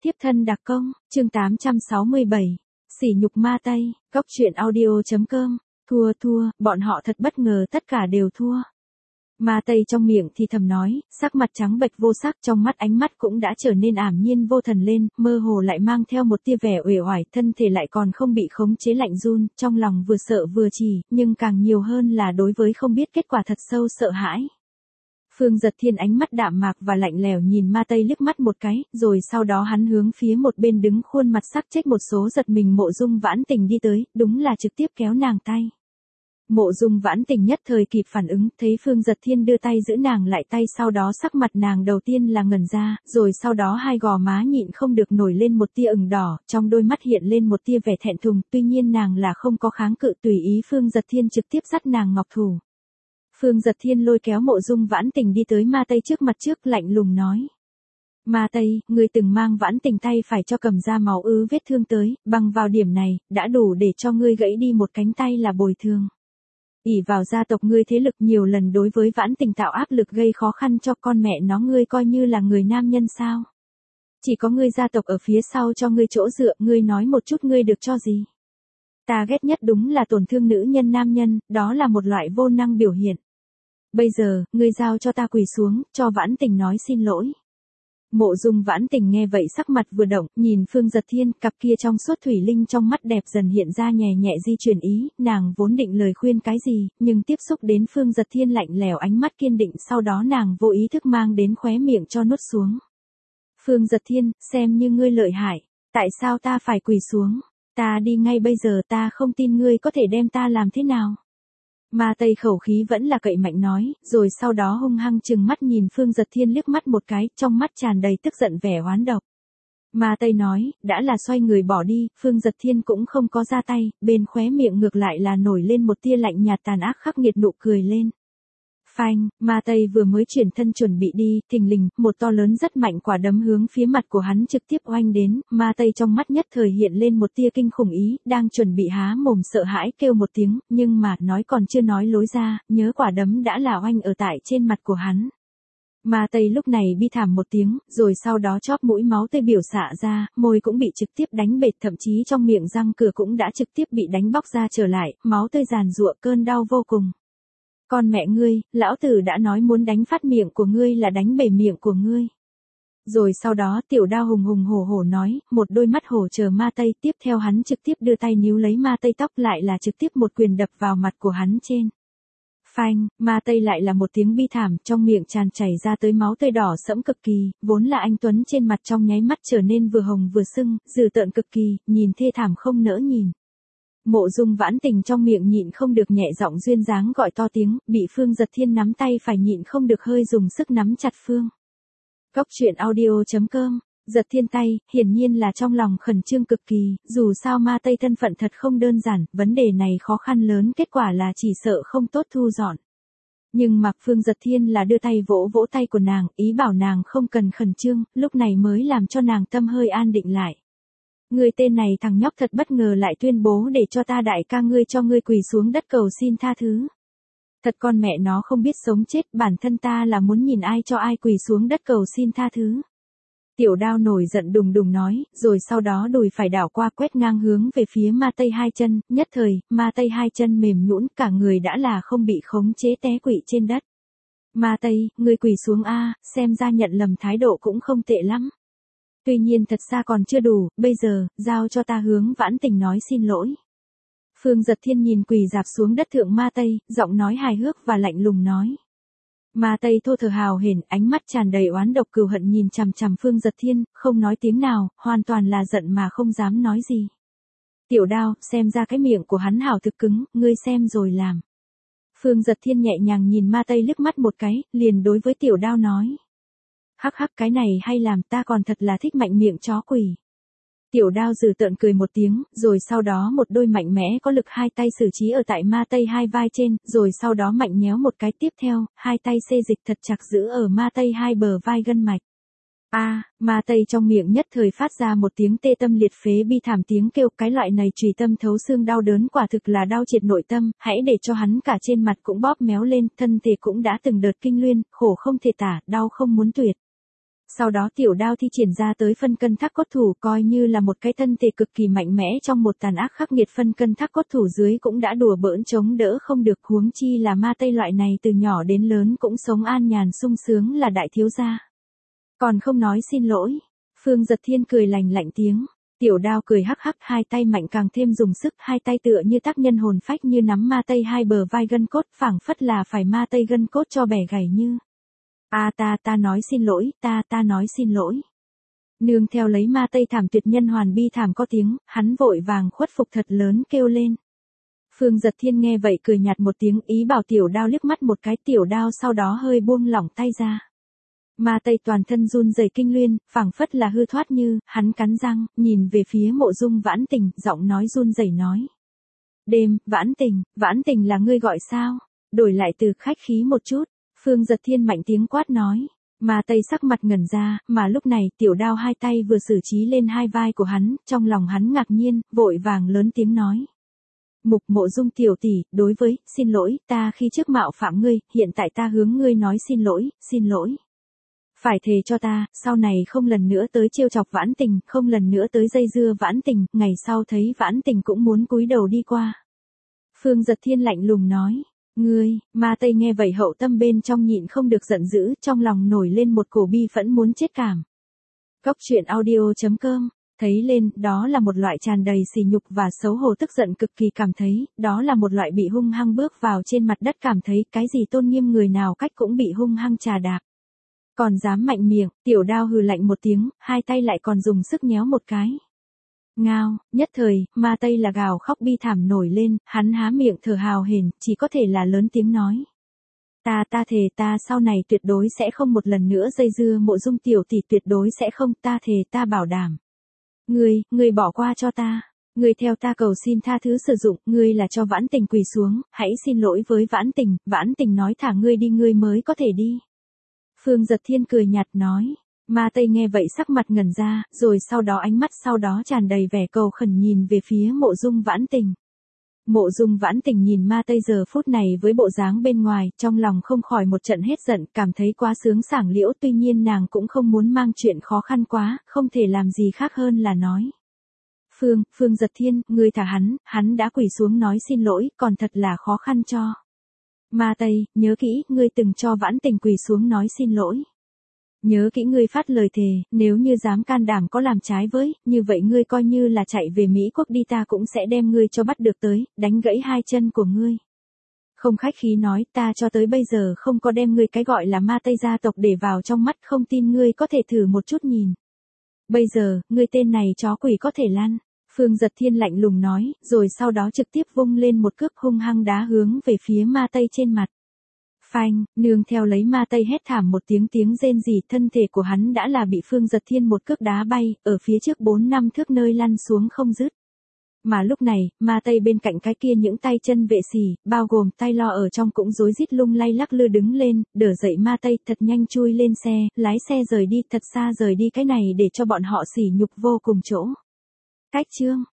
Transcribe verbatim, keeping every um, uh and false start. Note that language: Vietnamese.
Tiếp thân đặc công, chương tám trăm sáu mươi bảy, sỉ nhục ma Tây, góc truyện audio.com, thua thua, bọn họ thật bất ngờ tất cả đều thua. Ma Tây trong miệng thì thầm nói, sắc mặt trắng bệch vô sắc, trong mắt ánh mắt cũng đã trở nên ảm nhiên vô thần lên, mơ hồ lại mang theo một tia vẻ uể oải, thân thể lại còn không bị khống chế lạnh run, trong lòng vừa sợ vừa trì, nhưng càng nhiều hơn là đối với không biết kết quả thật sâu sợ hãi. Phương Giật Thiên ánh mắt đạm mạc và lạnh lẽo nhìn Ma Tây liếc mắt một cái, rồi sau đó hắn hướng phía một bên đứng khuôn mặt sắc trách một số giật mình Mộ Dung Vãn Tình đi tới, đúng là trực tiếp kéo nàng tay. Mộ Dung Vãn Tình nhất thời kịp phản ứng, thấy Phương Giật Thiên đưa tay giữ nàng lại tay, sau đó sắc mặt nàng đầu tiên là ngẩn ra, rồi sau đó hai gò má nhịn không được nổi lên một tia ửng đỏ, trong đôi mắt hiện lên một tia vẻ thẹn thùng, tuy nhiên nàng là không có kháng cự, tùy ý Phương Giật Thiên trực tiếp dắt nàng ngọc thủ. Phương Giật Thiên lôi kéo Mộ Dung Vãn Tình đi tới Ma Tây trước mặt trước, lạnh lùng nói. Ma Tây, ngươi từng mang Vãn Tình tay phải cho cầm ra máu ứ vết thương tới, bằng vào điểm này, đã đủ để cho ngươi gãy đi một cánh tay là bồi thường. ỷ vào gia tộc ngươi thế lực nhiều lần đối với Vãn Tình tạo áp lực gây khó khăn cho con mẹ nó, ngươi coi như là người nam nhân sao? Chỉ có ngươi gia tộc ở phía sau cho ngươi chỗ dựa, ngươi nói một chút ngươi được cho gì? Ta ghét nhất đúng là tổn thương nữ nhân nam nhân, đó là một loại vô năng biểu hiện. Bây giờ, ngươi giao cho ta quỳ xuống, cho Vãn Tình nói xin lỗi. Mộ Dung Vãn Tình nghe vậy sắc mặt vừa động, nhìn Phương Giật Thiên, cặp kia trong suốt thủy linh trong mắt đẹp dần hiện ra nhẹ nhẹ di chuyển ý, nàng vốn định lời khuyên cái gì, nhưng tiếp xúc đến Phương Giật Thiên lạnh lẽo ánh mắt kiên định, sau đó nàng vô ý thức mang đến khóe miệng cho nuốt xuống. Phương Giật Thiên, xem như ngươi lợi hại, tại sao ta phải quỳ xuống? Ta đi ngay bây giờ, ta không tin ngươi có thể đem ta làm thế nào. Ma Tây khẩu khí vẫn là cậy mạnh nói, rồi sau đó hung hăng trừng mắt nhìn Phương Giật Thiên liếc mắt một cái, trong mắt tràn đầy tức giận vẻ oán độc. Ma Tây nói, đã là xoay người bỏ đi, Phương Giật Thiên cũng không có ra tay, bên khóe miệng ngược lại là nổi lên một tia lạnh nhạt tàn ác khắc nghiệt nụ cười lên. Phanh, Ma Tây vừa mới chuyển thân chuẩn bị đi, thình lình, một to lớn rất mạnh quả đấm hướng phía mặt của hắn trực tiếp oanh đến, Ma Tây trong mắt nhất thời hiện lên một tia kinh khủng ý, đang chuẩn bị há mồm sợ hãi kêu một tiếng, nhưng mà, nói còn chưa nói lối ra, nhớ quả đấm đã là oanh ở tại trên mặt của hắn. Ma Tây lúc này bi thảm một tiếng, rồi sau đó chóp mũi máu tươi biểu xạ ra, môi cũng bị trực tiếp đánh bệt, thậm chí trong miệng răng cửa cũng đã trực tiếp bị đánh bóc ra trở lại, máu tươi giàn giụa, cơn đau vô cùng. Con mẹ ngươi, lão tử đã nói muốn đánh phát miệng của ngươi là đánh bể miệng của ngươi. Rồi sau đó Tiểu Đao hùng hùng hổ hổ nói, một đôi mắt hổ chờ Ma Tây, tiếp theo hắn trực tiếp đưa tay níu lấy Ma Tây tóc, lại là trực tiếp một quyền đập vào mặt của hắn trên. Phanh, Ma Tây lại là một tiếng bi thảm, trong miệng tràn chảy ra tới máu tươi đỏ sẫm cực kỳ, vốn là anh tuấn trên mặt trong nháy mắt trở nên vừa hồng vừa sưng, dữ tợn cực kỳ, nhìn thê thảm không nỡ nhìn. Mộ Dung Vãn Tình trong miệng nhịn không được nhẹ giọng duyên dáng gọi to tiếng, bị Phương Giật Thiên nắm tay phải nhịn không được hơi dùng sức nắm chặt Phương. Góc truyện audio.com, Giật Thiên tay, hiển nhiên là trong lòng khẩn trương cực kỳ, dù sao Ma Tây thân phận thật không đơn giản, vấn đề này khó khăn lớn, kết quả là chỉ sợ không tốt thu dọn. Nhưng mà Phương Giật Thiên là đưa tay vỗ vỗ tay của nàng, ý bảo nàng không cần khẩn trương, lúc này mới làm cho nàng tâm hơi an định lại. Người tên này thằng nhóc thật bất ngờ lại tuyên bố để cho ta đại ca ngươi cho ngươi quỳ xuống đất cầu xin tha thứ. Thật con mẹ nó không biết sống chết, bản thân ta là muốn nhìn ai cho ai quỳ xuống đất cầu xin tha thứ. Tiểu Đao nổi giận đùng đùng nói, rồi sau đó đùi phải đảo qua quét ngang hướng về phía Ma Tây hai chân, nhất thời, Ma Tây hai chân mềm nhũn, cả người đã là không bị khống chế té quỵ trên đất. Ma Tây, ngươi quỳ xuống a, xem ra nhận lầm thái độ cũng không tệ lắm. Tuy nhiên thật xa còn chưa đủ, bây giờ, giao cho ta hướng Vãn Tình nói xin lỗi. Phương Giật Thiên nhìn quỳ dạp xuống đất thượng Ma Tây, giọng nói hài hước và lạnh lùng nói. Ma Tây thô thờ hào hển, ánh mắt tràn đầy oán độc cừu hận nhìn chằm chằm Phương Giật Thiên, không nói tiếng nào, hoàn toàn là giận mà không dám nói gì. Tiểu Đao, xem ra cái miệng của hắn hảo thực cứng, ngươi xem rồi làm. Phương Giật Thiên nhẹ nhàng nhìn Ma Tây liếc mắt một cái, liền đối với Tiểu Đao nói. Hắc hắc, cái này hay làm, ta còn thật là thích mạnh miệng chó quỷ. Tiểu Đao dừ tợn cười một tiếng, rồi sau đó một đôi mạnh mẽ có lực hai tay xử trí ở tại Ma Tây hai vai trên, rồi sau đó mạnh nhéo một cái, tiếp theo, hai tay xê dịch thật chặt giữ ở Ma Tây hai bờ vai gân mạch. A, à, Ma Tây trong miệng nhất thời phát ra một tiếng tê tâm liệt phế bi thảm tiếng kêu, cái loại này trùy tâm thấu xương đau đớn quả thực là đau triệt nội tâm, hãy để cho hắn cả trên mặt cũng bóp méo lên, thân thể cũng đã từng đợt kinh luyên, khổ không thể tả, đau không muốn tuyệt. Sau đó tiểu đao thi triển ra tới phân cân thác cốt thủ coi như là một cái thân thể cực kỳ mạnh mẽ trong một tàn ác khắc nghiệt phân cân thác cốt thủ dưới cũng đã đùa bỡn chống đỡ không được, huống chi là ma tây loại này từ nhỏ đến lớn cũng sống an nhàn sung sướng là đại thiếu gia. Còn không nói xin lỗi. Phương Giật Thiên cười lành lạnh tiếng. Tiểu đao cười hắc hắc, hai tay mạnh càng thêm dùng sức, hai tay tựa như tác nhân hồn phách như nắm ma tây hai bờ vai gân cốt, phảng phất là phải ma tây gân cốt cho bẻ gãy như. A à, ta ta nói xin lỗi, ta ta nói xin lỗi. Nương theo lấy ma tây thảm tuyệt nhân hoàn bi thảm có tiếng, hắn vội vàng khuất phục thật lớn kêu lên. Phương Giật Thiên nghe vậy cười nhạt một tiếng, ý bảo tiểu đao liếc mắt một cái, tiểu đao sau đó hơi buông lỏng tay ra. Ma tây toàn thân run rẩy kinh luyên, phảng phất là hư thoát như, hắn cắn răng, nhìn về phía Mộ Dung Vãn Tình, giọng nói run rẩy nói. Đêm, Vãn Tình, Vãn Tình là ngươi gọi sao? Đổi lại từ khách khí một chút, Phương Giật Thiên mạnh tiếng quát nói. Ma tây sắc mặt ngẩn ra, mà lúc này tiểu đao hai tay vừa xử trí lên hai vai của hắn, trong lòng hắn ngạc nhiên, vội vàng lớn tiếng nói. Mục Mộ Dung tiểu tỷ, đối với, xin lỗi, ta khi trước mạo phạm ngươi, hiện tại ta hướng ngươi nói xin lỗi, xin lỗi. Phải thề cho ta, sau này không lần nữa tới trêu chọc Vãn Tình, không lần nữa tới dây dưa Vãn Tình, ngày sau thấy Vãn Tình cũng muốn cúi đầu đi qua. Phương Giật Thiên lạnh lùng nói, ngươi, ma tây nghe vậy hậu tâm bên trong nhịn không được giận dữ, trong lòng nổi lên một cổ bi phẫn muốn chết cảm. Cốc truyện audio chấm com, thấy lên, đó là một loại tràn đầy sỉ nhục và xấu hổ, tức giận cực kỳ cảm thấy, đó là một loại bị hung hăng bước vào trên mặt đất cảm thấy cái gì tôn nghiêm người nào cách cũng bị hung hăng trà đạp. Còn dám mạnh miệng, tiểu đao hừ lạnh một tiếng, hai tay lại còn dùng sức nhéo một cái. Ngao, nhất thời, ma tây là gào khóc bi thảm nổi lên, hắn há miệng thở hào hển, chỉ có thể là lớn tiếng nói. Ta ta thề ta sau này tuyệt đối sẽ không một lần nữa dây dưa Mộ Dung tiểu tỷ, tuyệt đối sẽ không, ta thề ta bảo đảm. Ngươi, ngươi bỏ qua cho ta. Ngươi theo ta cầu xin tha thứ sử dụng, ngươi là cho Vãn Tình quỳ xuống, hãy xin lỗi với Vãn Tình, Vãn Tình nói thả ngươi đi ngươi mới có thể đi. Phương Giật Thiên cười nhạt nói. Ma tây nghe vậy sắc mặt ngẩn ra, rồi sau đó ánh mắt sau đó tràn đầy vẻ cầu khẩn nhìn về phía Mộ Dung Vãn Tình. Mộ Dung Vãn Tình nhìn ma tây giờ phút này với bộ dáng bên ngoài, trong lòng không khỏi một trận hết giận, cảm thấy quá sướng sảng liễu, tuy nhiên nàng cũng không muốn mang chuyện khó khăn quá, không thể làm gì khác hơn là nói. Phương, Phương Giật Thiên, ngươi thả hắn, hắn đã quỳ xuống nói xin lỗi, còn thật là khó khăn cho. Ma tây, nhớ kỹ, ngươi từng cho Vãn Tình quỳ xuống nói xin lỗi. Nhớ kỹ ngươi phát lời thề, nếu như dám can đảm có làm trái với, như vậy ngươi coi như là chạy về Mỹ Quốc đi, ta cũng sẽ đem ngươi cho bắt được tới, đánh gãy hai chân của ngươi. Không khách khí nói, ta cho tới bây giờ không có đem ngươi cái gọi là ma tây gia tộc để vào trong mắt, không tin ngươi có thể thử một chút nhìn. Bây giờ, ngươi tên này chó quỷ có thể lăn. Phương Giật Thiên lạnh lùng nói, rồi sau đó trực tiếp vung lên một cước hung hăng đá hướng về phía ma tây trên mặt. Phanh, nương theo lấy ma tây hét thảm một tiếng tiếng rên rỉ, thân thể của hắn đã là bị Phương Giật Thiên một cước đá bay, ở phía trước bốn năm thước nơi lăn xuống không dứt. Mà lúc này, ma tây bên cạnh cái kia những tay chân vệ sỉ, bao gồm tay lo ở trong cũng rối rít lung lay lắc lư đứng lên, đỡ dậy ma tây thật nhanh chui lên xe, lái xe rời đi thật xa rời đi, cái này để cho bọn họ sỉ nhục vô cùng chỗ. Cách chương